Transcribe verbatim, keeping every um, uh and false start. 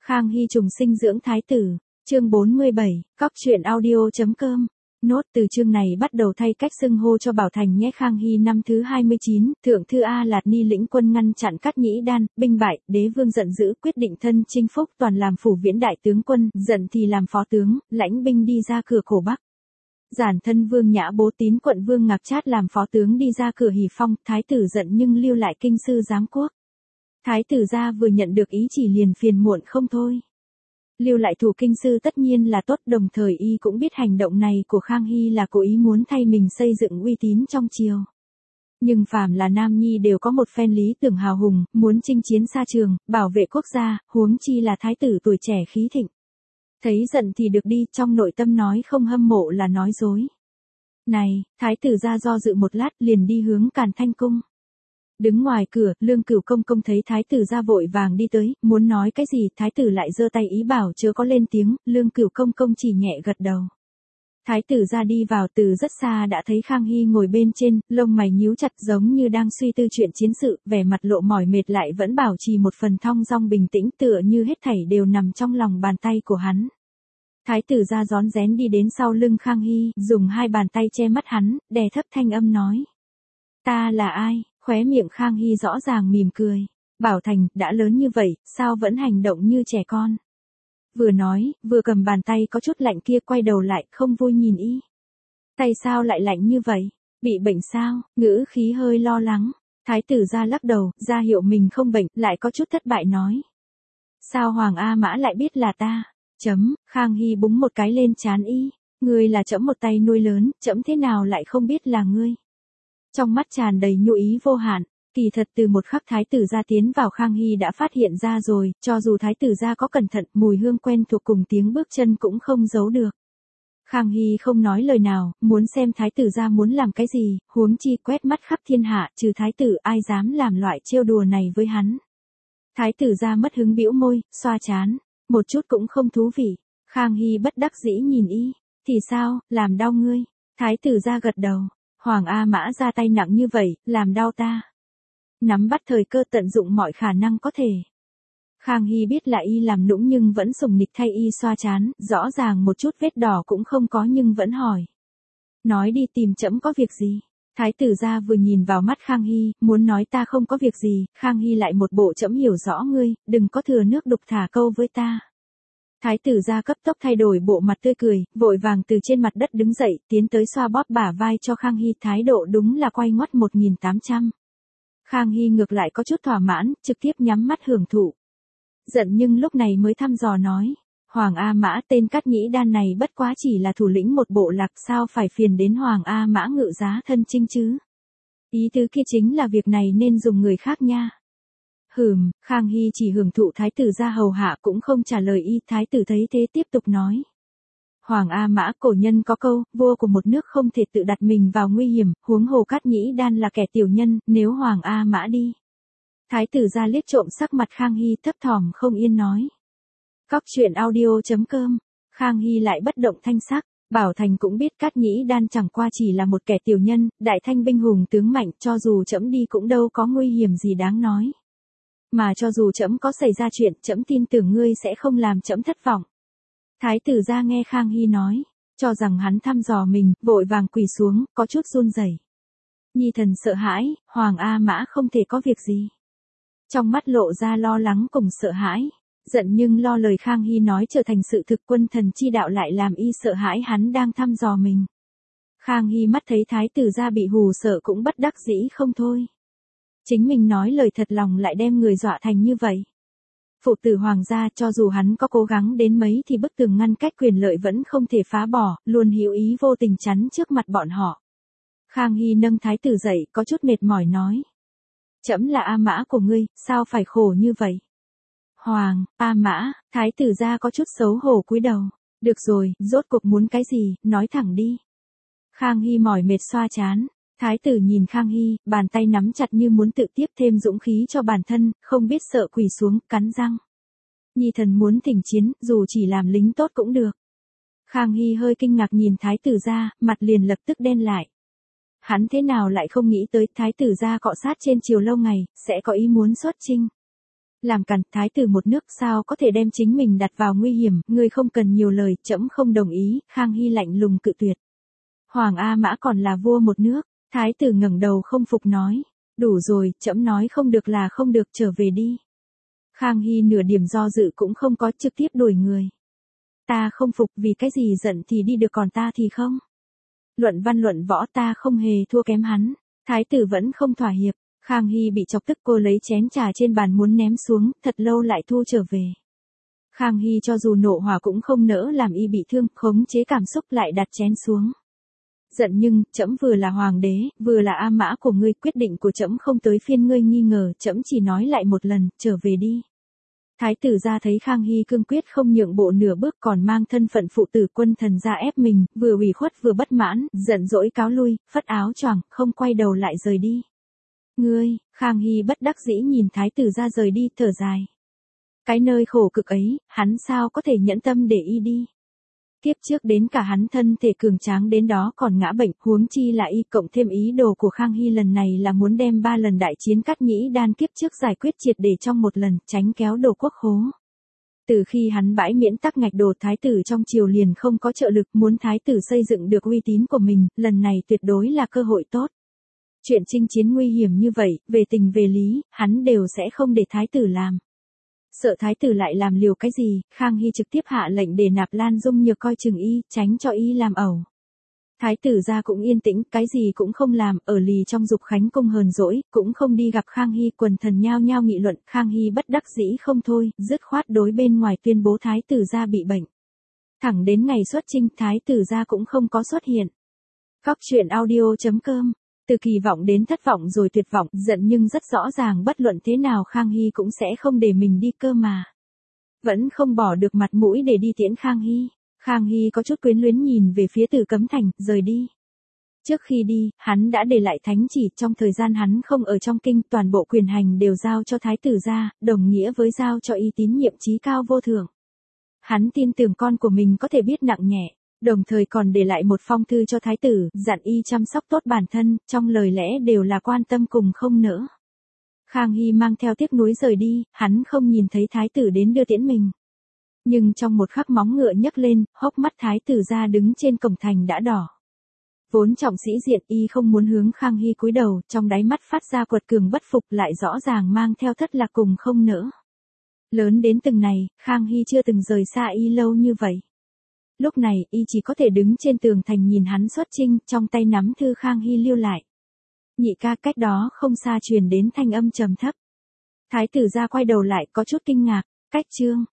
Khang Hy trùng sinh dưỡng thái tử, chương bốn mươi bảy, cóc truyện audio.com. Nốt từ chương này bắt đầu thay cách xưng hô cho Bảo Thành nhé. Khang Hy năm thứ hai mươi chín, thượng thư A Lạt Ni lĩnh quân ngăn chặn Cát Nhĩ Đan, binh bại, đế vương giận dữ quyết định thân chinh phúc toàn làm phủ viễn đại tướng quân, giận thì làm phó tướng, lãnh binh đi ra cửa cổ Bắc. Giản thân vương Nhã Bố Tín quận vương Ngạc Trát làm phó tướng đi ra cửa Hỉ Phong, thái tử giận nhưng lưu lại kinh sư giám quốc. Thái tử gia vừa nhận được ý chỉ liền phiền muộn không thôi. Lưu lại thủ kinh sư tất nhiên là tốt, đồng thời y cũng biết hành động này của Khang Hy là cố ý muốn thay mình xây dựng uy tín trong triều. Nhưng phàm là nam nhi đều có một phen lý tưởng hào hùng, muốn chinh chiến xa trường, bảo vệ quốc gia, huống chi là thái tử tuổi trẻ khí thịnh. Thấy giận thì được đi, trong nội tâm nói không hâm mộ là nói dối. Này, thái tử gia do dự một lát liền đi hướng Càn Thanh cung. Đứng ngoài cửa, Lương Cửu công công thấy thái tử ra vội vàng đi tới, muốn nói cái gì, thái tử lại giơ tay ý bảo chớ có lên tiếng, Lương Cửu công công chỉ nhẹ gật đầu. Thái tử ra đi vào, từ rất xa đã thấy Khang Hy ngồi bên trên, lông mày nhíu chặt giống như đang suy tư chuyện chiến sự, vẻ mặt lộ mỏi mệt lại vẫn bảo trì một phần thong dong bình tĩnh, tựa như hết thảy đều nằm trong lòng bàn tay của hắn. Thái tử ra rón rén đi đến sau lưng Khang Hy, dùng hai bàn tay che mắt hắn, đè thấp thanh âm nói: "Ta là ai?" Khóe miệng Khang Hy rõ ràng mỉm cười. Bảo Thành, đã lớn như vậy, sao vẫn hành động như trẻ con? Vừa nói, vừa cầm bàn tay có chút lạnh kia quay đầu lại, không vui nhìn y. Tay sao lại lạnh như vậy? Bị bệnh sao? Ngữ khí hơi lo lắng. Thái tử ra lắc đầu, ra hiệu mình không bệnh, lại có chút thất bại nói: "Sao Hoàng A Mã lại biết là ta?" Chấm, Khang Hy búng một cái lên trán y. "Ngươi là trẫm một tay nuôi lớn, trẫm thế nào lại không biết là ngươi?" Trong mắt tràn đầy nhu ý vô hạn, kỳ thật từ một khắc thái tử gia tiến vào Khang Hy đã phát hiện ra rồi, cho dù thái tử gia có cẩn thận, mùi hương quen thuộc cùng tiếng bước chân cũng không giấu được. Khang Hy không nói lời nào, muốn xem thái tử gia muốn làm cái gì, huống chi quét mắt khắp thiên hạ, trừ thái tử ai dám làm loại trêu đùa này với hắn. Thái tử gia mất hứng bĩu môi, xoa trán, một chút cũng không thú vị. Khang Hy bất đắc dĩ nhìn y, "Thì sao, làm đau ngươi?" Thái tử gia gật đầu. "Hoàng A Mã ra tay nặng như vậy, làm đau ta." Nắm bắt thời cơ tận dụng mọi khả năng có thể. Khang Hy biết là y làm nũng nhưng vẫn sủng nịch thay y xoa trán, rõ ràng một chút vết đỏ cũng không có nhưng vẫn hỏi: "Nói đi, tìm trẫm có việc gì?" Thái tử gia vừa nhìn vào mắt Khang Hy, muốn nói ta không có việc gì, Khang Hy lại một bộ trẫm hiểu rõ ngươi, đừng có thừa nước đục thả câu với ta. Thái tử gia cấp tốc thay đổi bộ mặt tươi cười, vội vàng từ trên mặt đất đứng dậy, tiến tới xoa bóp bả vai cho Khang Hy, thái độ đúng là quay ngoắt một nghìn tám trăm. Khang Hy ngược lại có chút thỏa mãn, trực tiếp nhắm mắt hưởng thụ. Giận nhưng lúc này mới thăm dò nói: "Hoàng A Mã, tên Cát Nhĩ Đan này bất quá chỉ là thủ lĩnh một bộ lạc, sao phải phiền đến Hoàng A Mã ngự giá thân chinh chứ? Ý tứ kia chính là việc này nên dùng người khác nha." Hừm, Khang Hy chỉ hưởng thụ thái tử gia hầu hạ cũng không trả lời y. Thái tử thấy thế tiếp tục nói: "Hoàng A Mã, cổ nhân có câu, vua của một nước không thể tự đặt mình vào nguy hiểm, huống hồ Cát Nhĩ Đan là kẻ tiểu nhân, nếu Hoàng A Mã đi." Thái tử gia liếc trộm sắc mặt Khang Hy, thấp thỏm không yên nói: "Cóc truyện audio.com." Khang Hy lại bất động thanh sắc. Bảo Thành cũng biết Cát Nhĩ Đan chẳng qua chỉ là một kẻ tiểu nhân, đại thanh binh hùng tướng mạnh, cho dù trẫm đi cũng đâu có nguy hiểm gì đáng nói. Mà cho dù trẫm có xảy ra chuyện, trẫm tin tưởng ngươi sẽ không làm trẫm thất vọng." Thái tử gia nghe Khang Hy nói, cho rằng hắn thăm dò mình, vội vàng quỳ xuống, có chút run rẩy. Nhi thần sợ hãi, Hoàng A Mã không thể có việc gì. Trong mắt lộ ra lo lắng cùng sợ hãi. Giận nhưng lo lời Khang Hy nói trở thành sự thực, quân thần chi đạo lại làm y sợ hãi hắn đang thăm dò mình. Khang Hy mắt thấy thái tử gia bị hù sợ cũng bất đắc dĩ không thôi. Chính mình nói lời thật lòng lại đem người dọa thành như vậy. Phụ tử hoàng gia, cho dù hắn có cố gắng đến mấy thì bức tường ngăn cách quyền lợi vẫn không thể phá bỏ, luôn hữu ý vô tình chắn trước mặt bọn họ. Khang Hy nâng thái tử dậy, có chút mệt mỏi nói: "Trẫm là A Mã của ngươi, sao phải khổ như vậy?" "Hoàng, A Mã." Thái tử gia có chút xấu hổ cúi đầu. "Được rồi, rốt cuộc muốn cái gì, nói thẳng đi." Khang Hy mỏi mệt xoa trán. Thái tử nhìn Khang Hy, bàn tay nắm chặt như muốn tự tiếp thêm dũng khí cho bản thân, không biết sợ quỳ xuống, cắn răng: "Nhi thần muốn thỉnh chiến, dù chỉ làm lính tốt cũng được." Khang Hy hơi kinh ngạc nhìn thái tử gia, mặt liền lập tức đen lại. Hắn thế nào lại không nghĩ tới thái tử gia cọ sát trên triều lâu ngày, sẽ có ý muốn xuất chinh. Làm càn, thái tử một nước sao có thể đem chính mình đặt vào nguy hiểm, ngươi không cần nhiều lời, trẫm không đồng ý, Khang Hy lạnh lùng cự tuyệt. Hoàng A Mã còn là vua một nước, thái tử ngẩng đầu không phục nói, đủ rồi, trẫm nói không được là không được, trở về đi. Khang Hy nửa điểm do dự cũng không có, trực tiếp đuổi người. Ta không phục, vì cái gì giận thì đi được còn ta thì không. Luận văn luận võ ta không hề thua kém hắn, thái tử vẫn không thỏa hiệp. Khang Hy bị chọc tức, cô lấy chén trà trên bàn muốn ném xuống, thật lâu lại thu trở về. Khang Hy cho dù nộ hỏa cũng không nỡ làm y bị thương, khống chế cảm xúc lại đặt chén xuống. Giận nhưng, trẫm vừa là hoàng đế, vừa là A Mã của ngươi, quyết định của trẫm không tới phiên ngươi nghi ngờ, trẫm chỉ nói lại một lần, trở về đi. Thái tử ra thấy Khang Hy cương quyết không nhượng bộ nửa bước, còn mang thân phận phụ tử quân thần ra ép mình, vừa ủy khuất vừa bất mãn, giận dỗi cáo lui, phất áo choàng, không quay đầu lại rời đi. Ngươi, Khang Hy bất đắc dĩ nhìn thái tử ra rời đi, thở dài. Cái nơi khổ cực ấy, hắn sao có thể nhẫn tâm để y đi. Kiếp trước đến cả hắn thân thể cường tráng đến đó còn ngã bệnh, huống chi là y, cộng thêm ý đồ của Khang Hy lần này là muốn đem ba lần đại chiến cắt nhĩ đan kiếp trước giải quyết triệt để trong một lần, tránh kéo đồ quốc khố. Từ khi hắn bãi miễn tắc ngạch đồ, thái tử trong triều liền không có trợ lực, muốn thái tử xây dựng được uy tín của mình, lần này tuyệt đối là cơ hội tốt. Chuyện chinh chiến nguy hiểm như vậy, về tình về lý, hắn đều sẽ không để thái tử làm. Sợ thái tử lại làm liều cái gì, Khang Hy trực tiếp hạ lệnh để Nạp Lan Dung Nhược coi chừng y, tránh cho y làm ẩu. Thái tử ra cũng yên tĩnh, cái gì cũng không làm, ở lì trong Dục Khánh cung hờn dỗi, cũng không đi gặp Khang Hy, quần thần nhao nhao nghị luận, Khang Hy bất đắc dĩ không thôi, dứt khoát đối bên ngoài tuyên bố thái tử ra bị bệnh. Thẳng đến ngày xuất chinh, thái tử ra cũng không có xuất hiện. Góc truyện audio chấm com. Từ kỳ vọng đến thất vọng rồi tuyệt vọng, giận nhưng rất rõ ràng bất luận thế nào Khang Hy cũng sẽ không để mình đi cơ mà. Vẫn không bỏ được mặt mũi để đi tiễn Khang Hy. Khang Hy có chút quyến luyến nhìn về phía Tử Cấm Thành, rời đi. Trước khi đi, hắn đã để lại thánh chỉ, trong thời gian hắn không ở trong kinh, toàn bộ quyền hành đều giao cho thái tử gia, đồng nghĩa với giao cho y tín nhiệm chí cao vô thượng. Hắn tin tưởng con của mình có thể biết nặng nhẹ. Đồng thời còn để lại một phong thư cho thái tử, dặn y chăm sóc tốt bản thân, trong lời lẽ đều là quan tâm cùng không nỡ. Khang Hy mang theo tiếc nuối rời đi, hắn không nhìn thấy thái tử đến đưa tiễn mình. Nhưng trong một khắc móng ngựa nhấc lên, hốc mắt thái tử ra đứng trên cổng thành đã đỏ. Vốn trọng sĩ diện, y không muốn hướng Khang Hy cúi đầu, trong đáy mắt phát ra quật cường bất phục, lại rõ ràng mang theo thất lạc cùng không nỡ. Lớn đến từng này, Khang Hy chưa từng rời xa y lâu như vậy. Lúc này, y chỉ có thể đứng trên tường thành nhìn hắn xuất chinh, trong tay nắm thư Khang Hy lưu lại. Nhị ca, cách đó không xa truyền đến thanh âm trầm thấp. Thái tử ra quay đầu lại, có chút kinh ngạc, cách chương.